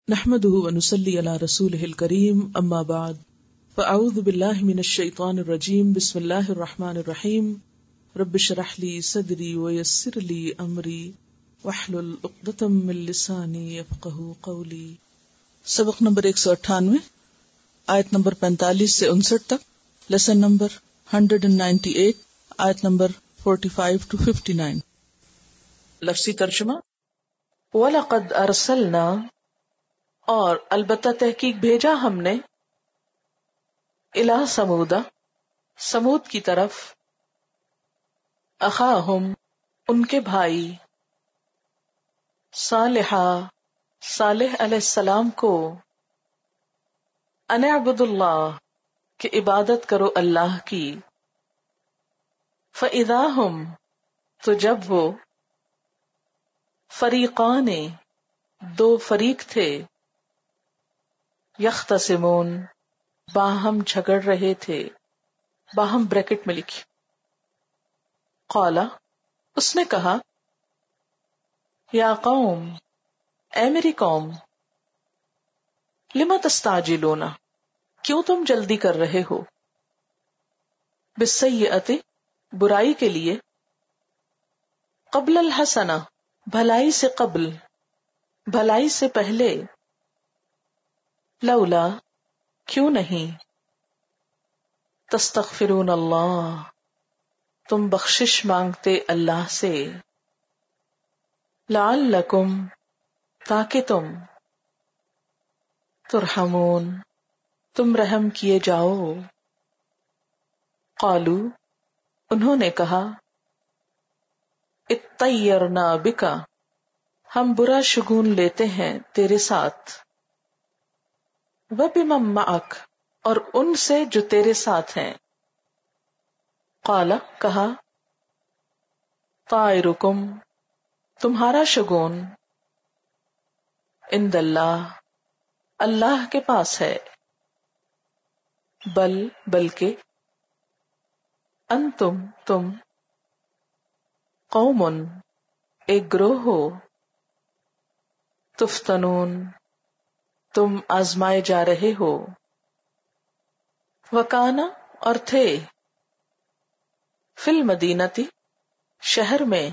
نحمده ونصلي على رسوله الكريم اما بعد فاعوذ بالله من الشيطان الرجيم بسم الله الرحمن الرحيم رب اشرح لي صدري ويسر لي امري واحلل عقدة من لساني يفقهوا قولي. سبق نمبر 198 آیت نمبر 45 سے 59 تک، لیسن نمبر 198 آیت نمبر 45 to 59. لفظی ترجمہ: وَلَقَدْ أَرْسَلْنَا، اور البتہ تحقیق بھیجا ہم نے، اِلَىٰ ثمود، ثمود کی طرف، اخاہم، ان کے بھائی، صالحا، صالح علیہ السلام کو، ان اعبدوا اللہ، کہ عبادت کرو اللہ کی، فَإِذَا هُمْ، تو جب وہ، فریقان، دو فریق تھے، یختصمون، باہم جھگڑ رہے تھے، باہم بریکٹ میں لکھی. قالا، اس نے کہا، یا قوم، اے میری قوم، لم تستعجلون، کیوں تم جلدی کر رہے ہو، بالسیئۃ، برائی کے لیے، قبل الحسنہ، بھلائی سے قبل، بھلائی سے پہلے، لولا، کیوں نہیں، تستغفرون اللہ، تم بخشش مانگتے اللہ سے، لعلکم، تاکہ تم، ترحمون، تم رحم کیے جاؤ. قالو، انہوں نے کہا، اطیرنا بکا، ہم برا شگون لیتے ہیں تیرے ساتھ، وبمن معک، اور ان سے جو تیرے ساتھ ہیں. قال، کہا، طائرکم، تمہارا شگون، عند اللہ، اللہ کے پاس ہے، بل، بلکہ، انتم، تم، قوم، ایک گروہ ہو، تفتنون، تم آزمائے جا رہے ہو، وکانا، اور تھے، فی المدینتی، شہر میں،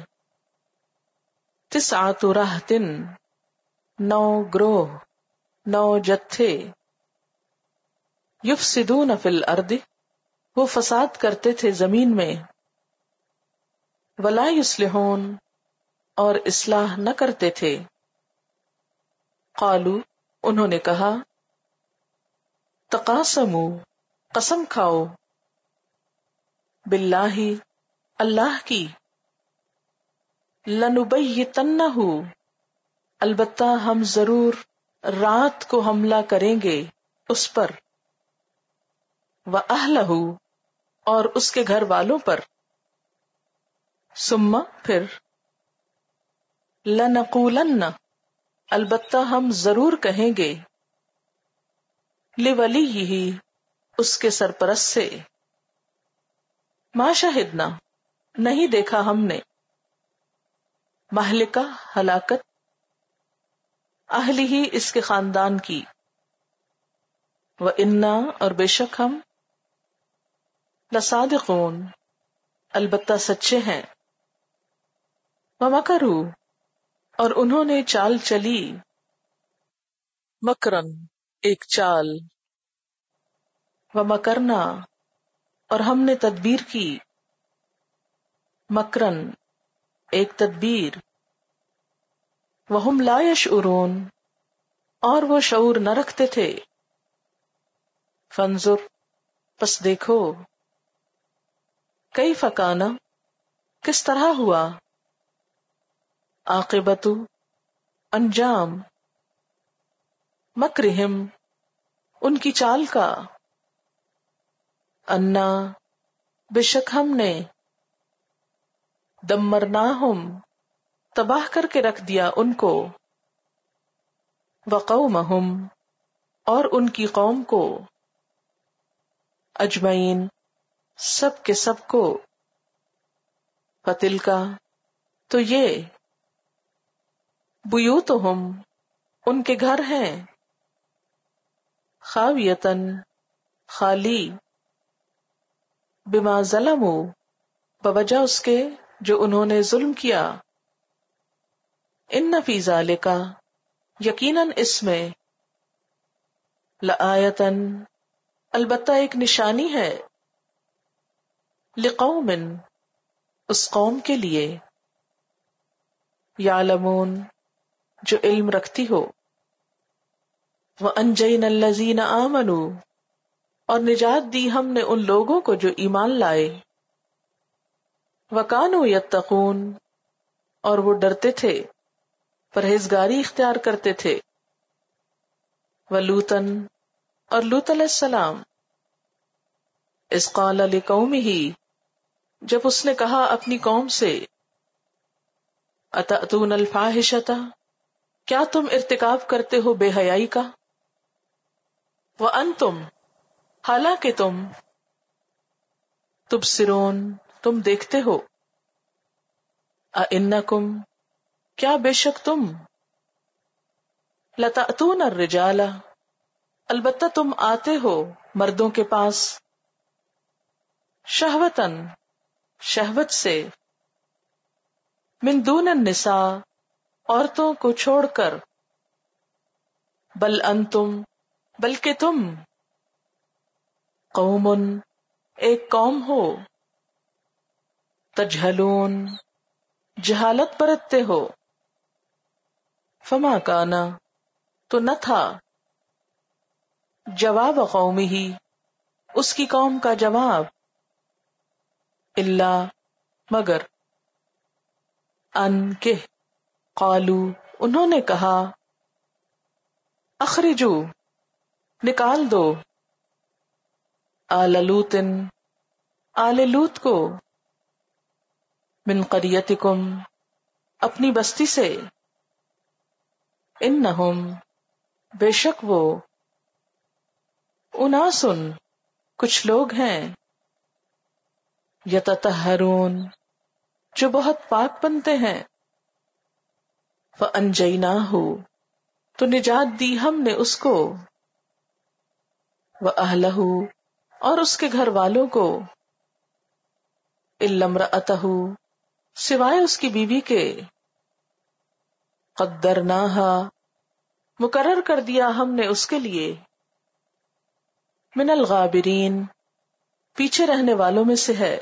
تسعۃ رہط، 9 گروہ، 9 جتھے، یفسدون فی الارض، وہ فساد کرتے تھے زمین میں، ولا یصلحون، اور اصلاح نہ کرتے تھے. قالو، انہوں نے کہا، تقاسموا، قسم کھاؤ، باللہ، اللہ کی، لنبیتنہ، البتہ ہم ضرور رات کو حملہ کریں گے اس پر، وَأَہْلَہُ، اور اس کے گھر والوں پر، ثم، پھر، لنقولن، البتہ ہم ضرور کہیں گے، لولیہ، اس کے سرپرست سے، ما شہدنا، نہیں دیکھا ہم نے، مہلکہ، ہلاکت، اہلہ، اس کے خاندان کی، وَإِنَّا، اور بے شک ہم، لصادقون، البتہ سچے ہیں، وَمَكَرُوا، اور انہوں نے چال چلی، مکرن، ایک چال، وَمَكَرْنَا، اور ہم نے تدبیر کی، مکرن، ایک تدبیر، وَهُمْ لَا يَشْعُرُونَ، اور وہ شعور نہ رکھتے تھے. فانظر، پس دیکھو، کیف کان، کس طرح ہوا، عاقبت، انجام، مکرہم، ان کی چال کا، انا، بے شک ہم نے، دمرناہم، تباہ کر کے رکھ دیا ان کو، وقومہم، اور ان کی قوم کو، اجمعین، سب کے سب کو، فتلکا، تو یہ، بیوتہم، ان کے گھر ہیں خاویتن خالی، بما ظلموا بوجہ اس کے جو انہوں نے ظلم کیا، ان فی ذالک یقیناً اس میں، لآیتن البتہ ایک نشانی ہے، لقوم اس قوم کے لیے، یعلمون جو علم رکھتی ہو، وَأَنْجَيْنَا الَّذِينَ آمَنُوا اور نجات دی ہم نے ان لوگوں کو جو ایمان لائے، وَكَانُوا يَتَّقُونَ اور وہ ڈرتے تھے، پرہیزگاری اختیار کرتے تھے، وَلُوطًا اور لوط علیہ السلام، اذ قال لقومہ جب اس نے کہا اپنی قوم سے، اتأتون الفاحشۃ کیا تم ارتکاب کرتے ہو بے حیائی کا، وانتم حالانکہ تم، تبصرون تم دیکھتے ہو، اِنکم کیا بے شک تم، لتأتون الرجال البتہ تم آتے ہو مردوں کے پاس، شہوتاً شہوت سے، من دون النساء عورتوں کو چھوڑ کر، بل انتم بلکہ تم، قوم ایک قوم ہو، تجہلون جہالت برتتے ہو، فما کانا تو نہ تھا، جواب قومہ اس کی قوم کا جواب، الا مگر، ان کہ قالو انہوں نے کہا، اخرجو نکال دو، آل لوط آل لوط کو، من قریتکم اپنی بستی سے، انہم بے شک وہ، اناسن کچھ لوگ ہیں، یتطہرون جو بہت پاک بنتے ہیں، فانجیناہ تو نجات دی ہم نے اس کو، واہلہ اور اس کے گھر والوں کو، الا امرأتہ سوائے اس کی بیوی کے، قدرناہا مقرر کر دیا ہم نے اس کے لیے، من الغابرین پیچھے رہنے والوں میں سے ہے،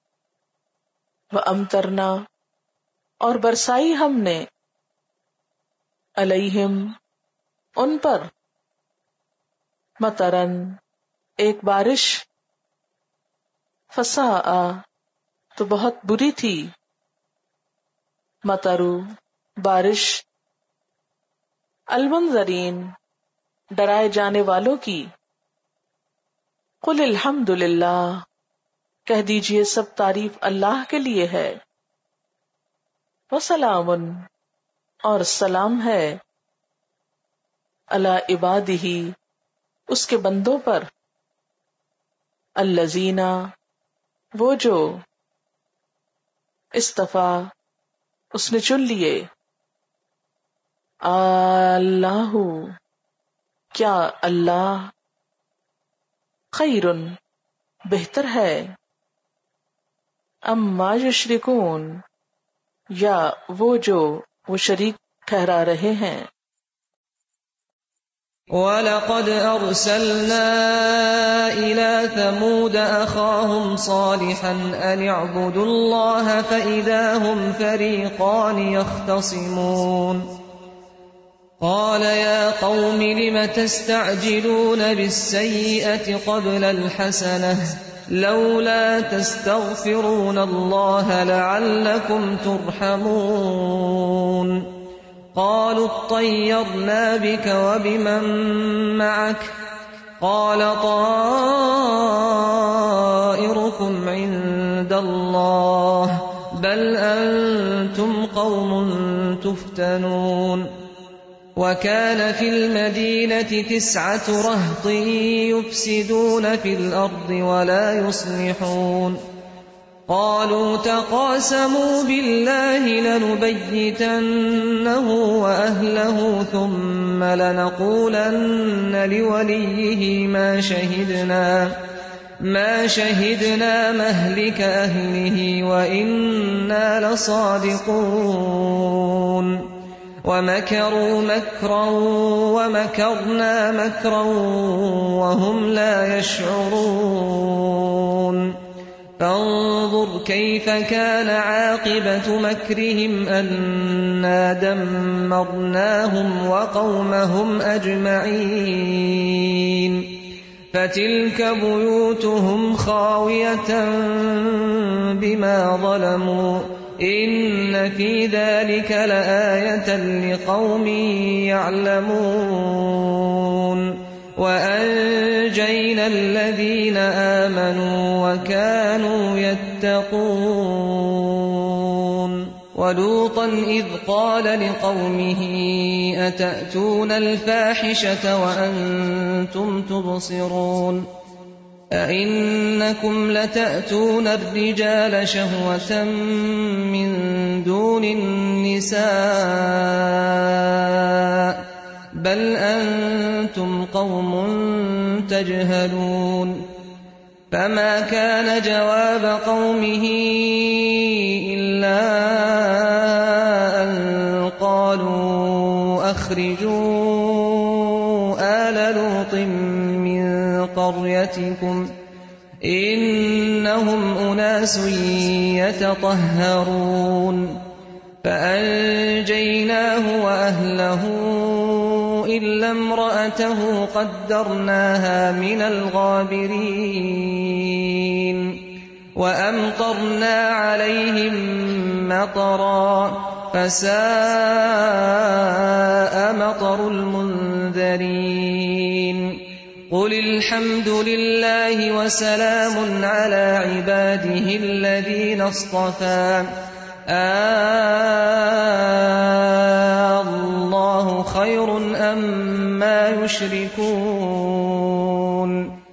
وامطرنا اور برسائی ہم نے، علیہم ان پر، مطرن ایک بارش، فساء تو بہت بری تھی، مطرو بارش، المنذرین ڈرائے جانے والوں کی، قل الحمد للہ کہہ دیجئے سب تعریف اللہ کے لیے ہے، وسلام اور سلام ہے، علی عبادہ اس کے بندوں پر، الذین وہ جو، اصطفیٰ اس نے چن لیے، اللہ کیا اللہ، خیر بہتر ہے، اما یشرکون یا وہ جو وہ شریک ٹھہرا رہے ہیں، وَلَقَدْ أَرْسَلْنَا إِلَى ثَمُودَ أَخَاهُمْ صَالِحًا أَنِ اعْبُدُوا اللَّهَ فَإِذَا هُمْ فَرِيقَانِ يَخْتَصِمُونَ قَالَ يَا قَوْمِ لِمَ تَسْتَعْجِلُونَ بِالسَّيِّئَةِ قَبْلَ الْحَسَنَةِ لَوْلَا تَسْتَغْفِرُونَ اللَّهَ لَعَلَّكُمْ تُرْحَمُونَ قالوا اطيرنا بك وبمن معك قال طائركم عند الله بل أنتم قوم تفتنون وكان في المدينة 9 رهط يفسدون في الأرض ولا يصلحون قالوا تقاسموا بالله لنبيتنه وأهله ثم لنقولن لوليه ما شهدنا مهلك أهله وإنا لصادقون ومكروا مكرا ومكرنا مكرا وهم لا يشعرون فانظر كيف كان عاقبة مكرهم أنا دمرناهم وقومهم أجمعين فتلك بيوتهم خاوية بما ظلموا إن في ذلك لآية لقوم يعلمون وأنجينا الذين آمنوا وكانوا يتقون ولوطا إذ قال لقومه أتأتون الفاحشة وأنتم تبصرون أئنكم لتأتون الرجال شهوة من دون النساء بل أنتم قوم تجهلون فما كان جواب قومه إلا أن قالوا أخرجوا آل لوط من قريتكم إنهم أناس يتطهرون فأنجيناه وأهله إلا امرأته قدرناها من الغابرين وأمطرنا عليهم مطرا فساء مطر المنذرين قل الحمد لله وسلام على عباده الذين اصطفى الله خير أما يشركون